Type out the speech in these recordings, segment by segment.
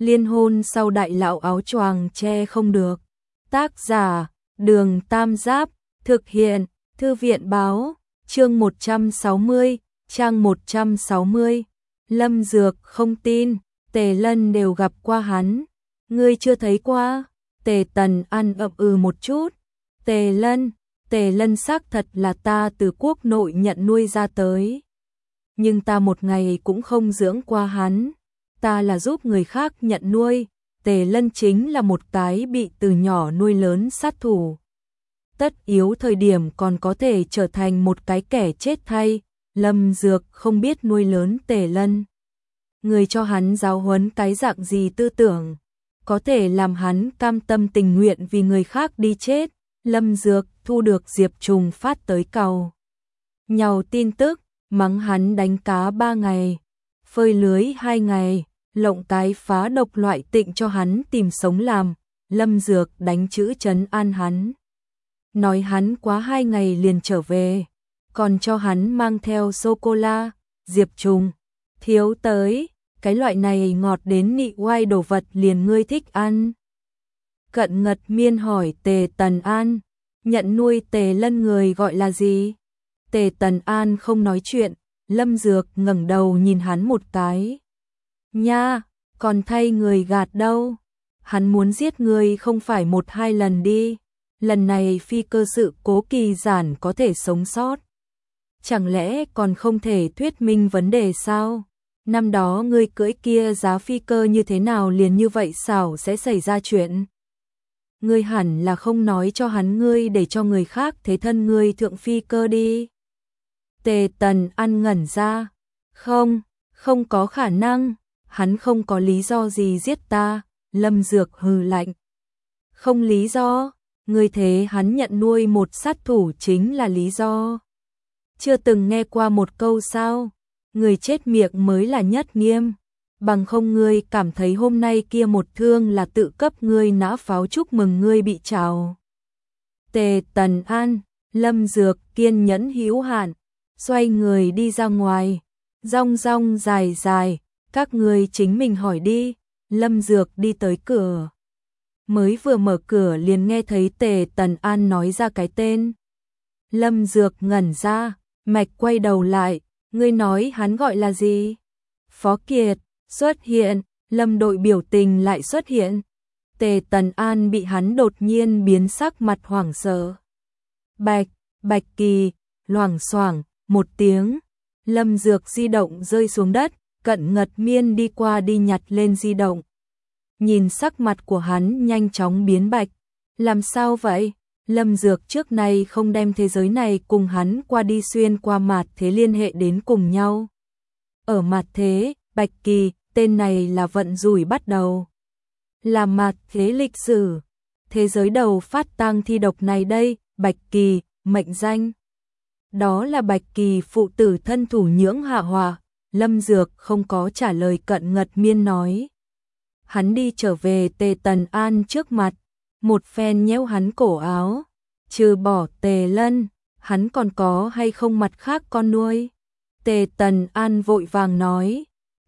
Liên hôn sau đại lão áo choàng che không được. Tác giả, Đường Tam Giáp, thực hiện, Thư viện báo, chương 160, trang 160. Lâm Dược không tin, Tề Lân đều gặp qua hắn. Ngươi chưa thấy qua? Tề Tần An ậm một chút. Tề Lân xác thật là ta từ quốc nội nhận nuôi ra tới. Nhưng ta một ngày cũng không dưỡng qua hắn. Ta là giúp người khác nhận nuôi. Tề Lân chính là một cái bị từ nhỏ nuôi lớn sát thủ. Tất yếu thời điểm còn có thể trở thành một cái kẻ chết thay. Lâm Dược không biết nuôi lớn Tề Lân. Người cho hắn giáo huấn cái dạng gì tư tưởng, có thể làm hắn cam tâm tình nguyện vì người khác đi chết. Lâm Dược thu được Diệp Trùng phát tới cầu nhau tin tức, mắng hắn đánh cá 3 ngày, phơi lưới 2 ngày, lộng cái phá độc loại tịnh cho hắn tìm sống làm. Lâm Dược đánh chữ trấn an hắn, nói hắn quá 2 ngày liền trở về, còn cho hắn mang theo sô-cô-la. Diệp Trùng, thiếu tới, cái loại này ngọt đến nị oai đồ vật liền ngươi thích ăn. Cận Ngật Miên hỏi Tề Tần An, nhận nuôi Tề Lân người gọi là gì? Tề Tần An không nói chuyện. Lâm Dược ngẩng đầu nhìn hắn một cái. Nha, còn thay người gạt đâu? Hắn muốn giết người không phải 1-2 lần đi. Lần này phi cơ sự cố Kỳ Giản có thể sống sót. Chẳng lẽ còn không thể thuyết minh vấn đề sao? Năm đó ngươi cưỡi kia giá phi cơ như thế nào liền như vậy xảo sẽ xảy ra chuyện? Ngươi hẳn là không nói cho hắn ngươi để cho người khác thế thân ngươi thượng phi cơ đi. Tề Tần An ngẩn ra. Không có khả năng, hắn không có lý do gì giết ta. Lâm Dược hừ lạnh. Không lý do, ngươi thế hắn nhận nuôi một sát thủ chính là lý do. Chưa từng nghe qua một câu sao? Người chết miệng mới là nhất nghiêm. Bằng không ngươi cảm thấy hôm nay kia một thương là tự cấp ngươi nã pháo chúc mừng ngươi bị trào. Tề Tần An, Lâm Dược kiên nhẫn hữu hạn, xoay người đi ra ngoài. Rong rong dài dài, các ngươi chính mình hỏi đi. Lâm Dược đi tới cửa. Mới vừa mở cửa liền nghe thấy Tề Tần An nói ra cái tên. Lâm Dược ngẩn ra, mạch quay đầu lại. Ngươi nói hắn gọi là gì? Phó Kiệt. Xuất hiện, Lâm đội biểu tình lại xuất hiện. Tề Tần An bị hắn đột nhiên biến sắc mặt hoảng sợ. Bạch Kỳ, loảng xoảng, một tiếng. Lâm Dược di động rơi xuống đất, Cận Ngật Miên đi qua đi nhặt lên di động. Nhìn sắc mặt của hắn nhanh chóng biến bạch. Làm sao vậy? Lâm Dược trước nay không đem thế giới này cùng hắn qua đi xuyên qua mạt thế liên hệ đến cùng nhau. Ở mạt thế, Bạch Kỳ, tên này là vận rủi bắt đầu. Là mạt thế lịch sử. Thế giới đầu phát tang thi độc này đây, Bạch Kỳ, mệnh danh. Đó là Bạch Kỳ phụ tử thân thủ nhưỡng hạ hỏa. Lâm Dược không có trả lời Cận Ngật Miên nói. Hắn đi trở về Tề Tần An trước mặt. Một phen nhéo hắn cổ áo. Trừ bỏ Tề Lân, hắn còn có hay không mặt khác con nuôi? Tề Tần An vội vàng nói.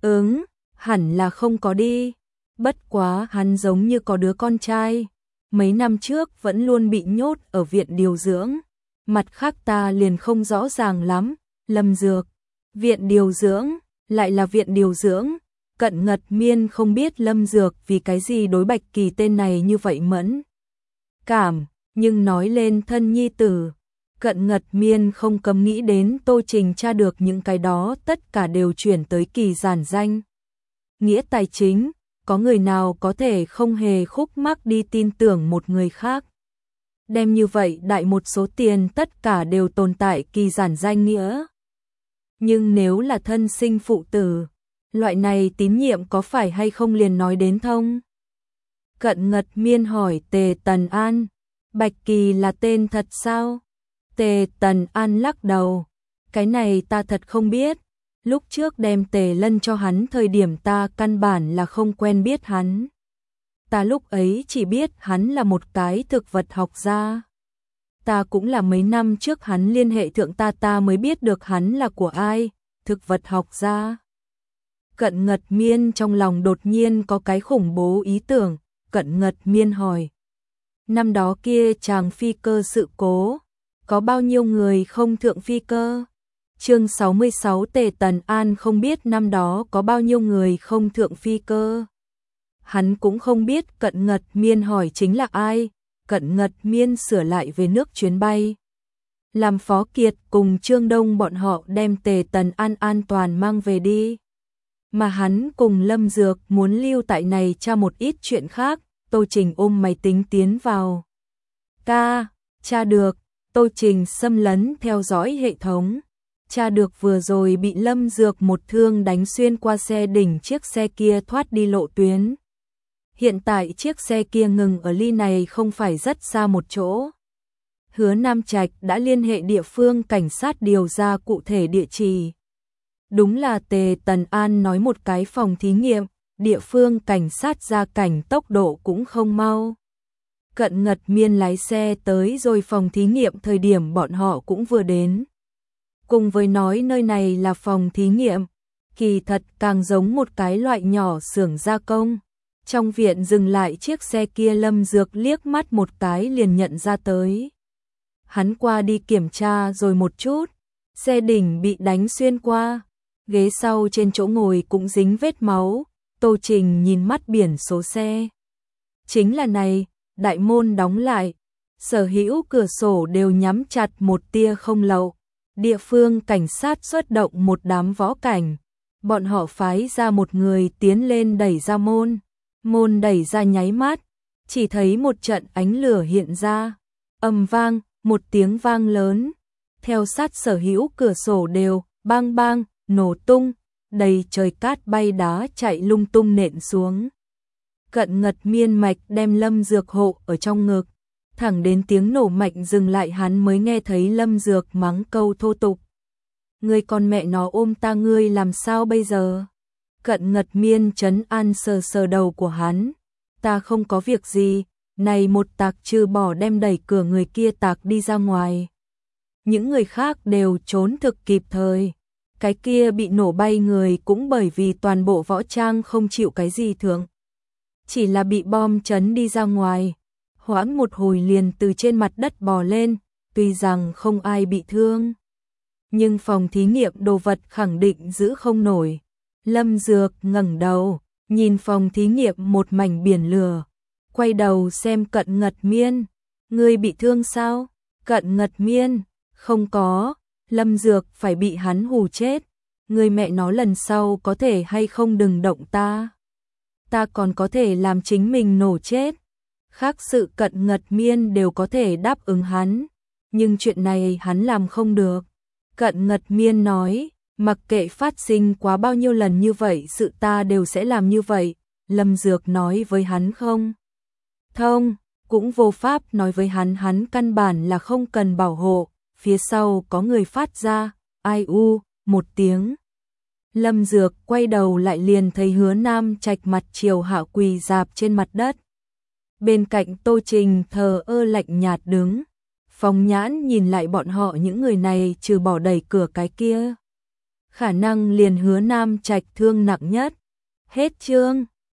Hẳn là không có đi. Bất quá hắn giống như có đứa con trai. Mấy năm trước vẫn luôn bị nhốt ở viện điều dưỡng. Mặt khác ta liền không rõ ràng lắm. Lâm Dược, viện điều dưỡng, lại là viện điều dưỡng. Cận Ngật Miên không biết Lâm Dược vì cái gì đối Bạch Kỳ tên này như vậy mẫn cảm, nhưng nói lên thân nhi tử. Cận Ngật Miên không cấm nghĩ đến Tô Trình tra được những cái đó tất cả đều chuyển tới Kỳ Giản danh. Nghĩa tài chính, có người nào có thể không hề khúc mắc đi tin tưởng một người khác. Đem như vậy đại một số tiền tất cả đều tồn tại Kỳ Giản danh nghĩa. Nhưng nếu là thân sinh phụ tử, loại này tín nhiệm có phải hay không liền nói đến thông? Cận Ngật Miên hỏi Tề Tần An, Bạch Kỳ là tên thật sao? Tề Tần An lắc đầu, cái này ta thật không biết. Lúc trước đem Tề Lân cho hắn thời điểm ta căn bản là không quen biết hắn. Ta lúc ấy chỉ biết hắn là một cái thực vật học gia. Ta cũng là mấy năm trước hắn liên hệ thượng ta mới biết được hắn là của ai, thực vật học gia. Cận Ngật Miên trong lòng đột nhiên có cái khủng bố ý tưởng, Cận Ngật Miên hỏi. Năm đó kia chàng phi cơ sự cố, có bao nhiêu người không thượng phi cơ? Chương 66 Tề Tần An không biết năm đó có bao nhiêu người không thượng phi cơ. Hắn cũng không biết Cận Ngật Miên hỏi chính là ai. Cận Ngật Miên sửa lại về nước chuyến bay. Làm Phó Kiệt cùng Trương Đông bọn họ đem Tề Tần An an toàn mang về đi. Mà hắn cùng Lâm Dược muốn lưu tại này tra một ít chuyện khác. Tô Trình ôm máy tính tiến vào. Tra được, Tô Trình xâm lấn theo dõi hệ thống. Tra được vừa rồi bị Lâm Dược một thương đánh xuyên qua xe đỉnh chiếc xe kia thoát đi lộ tuyến. Hiện tại chiếc xe kia ngừng ở ly này không phải rất xa một chỗ. Hứa Nam Trạch đã liên hệ địa phương cảnh sát điều ra cụ thể địa chỉ. Đúng là Tề Tần An nói một cái phòng thí nghiệm, địa phương cảnh sát ra cảnh tốc độ cũng không mau. Cận Ngật Miên lái xe tới rồi phòng thí nghiệm thời điểm bọn họ cũng vừa đến. Cùng với nói nơi này là phòng thí nghiệm, kỳ thật càng giống một cái loại nhỏ xưởng gia công. Trong viện dừng lại chiếc xe kia Lâm Dược liếc mắt một cái liền nhận ra tới. Hắn qua đi kiểm tra rồi một chút, xe đỉnh bị đánh xuyên qua, ghế sau trên chỗ ngồi cũng dính vết máu. Tô Trình nhìn mắt biển số xe. Chính là này, đại môn đóng lại, sở hữu cửa sổ đều nhắm chặt một tia không lậu. Địa phương cảnh sát xuất động một đám võ cảnh, bọn họ phái ra một người tiến lên đẩy ra môn. Môn đẩy ra nháy mắt, chỉ thấy một trận ánh lửa hiện ra, ầm vang, một tiếng vang lớn, theo sát sở hữu cửa sổ đều bang bang nổ tung, đầy trời cát bay đá chạy lung tung nện xuống. Cận Ngật Miên mạch đem Lâm Dược hộ ở trong ngực, thẳng đến tiếng nổ mạnh dừng lại hắn mới nghe thấy Lâm Dược mắng câu thô tục. Ngươi con mẹ nó ôm ta ngươi làm sao bây giờ? Cận Ngật Miên trấn an sờ sờ đầu của hắn. Ta không có việc gì, này một tạc trừ bỏ đem đẩy cửa người kia tạc đi ra ngoài. Những người khác đều trốn thực kịp thời. Cái kia bị nổ bay người cũng bởi vì toàn bộ võ trang không chịu cái gì thưởng. Chỉ là bị bom chấn đi ra ngoài. Hoãn một hồi liền từ trên mặt đất bò lên, tuy rằng không ai bị thương. Nhưng phòng thí nghiệm đồ vật khẳng định giữ không nổi. Lâm Dược ngẩng đầu, nhìn phòng thí nghiệm một mảnh biển lửa, quay đầu xem Cận Ngật Miên, ngươi bị thương sao? Cận Ngật Miên, không có. Lâm Dược phải bị hắn hù chết, ngươi mẹ nó lần sau có thể hay không đừng động ta. Ta còn có thể làm chính mình nổ chết. Khác sự Cận Ngật Miên đều có thể đáp ứng hắn, nhưng chuyện này hắn làm không được. Cận Ngật Miên nói, mặc kệ phát sinh quá bao nhiêu lần như vậy sự ta đều sẽ làm như vậy. Lâm Dược nói với hắn không thông, cũng vô pháp nói với hắn căn bản là không cần bảo hộ. Phía sau có người phát ra, ai u, một tiếng. Lâm Dược quay đầu lại liền thấy Hứa Nam Trạch mặt chiều hạ quỳ dạp trên mặt đất. Bên cạnh Tô Trình thờ ơ lạnh nhạt đứng. Phong Nhãn nhìn lại bọn họ những người này trừ bỏ đẩy cửa cái kia. Khả năng liền Hứa Nam Trạch thương nặng nhất. Hết chương.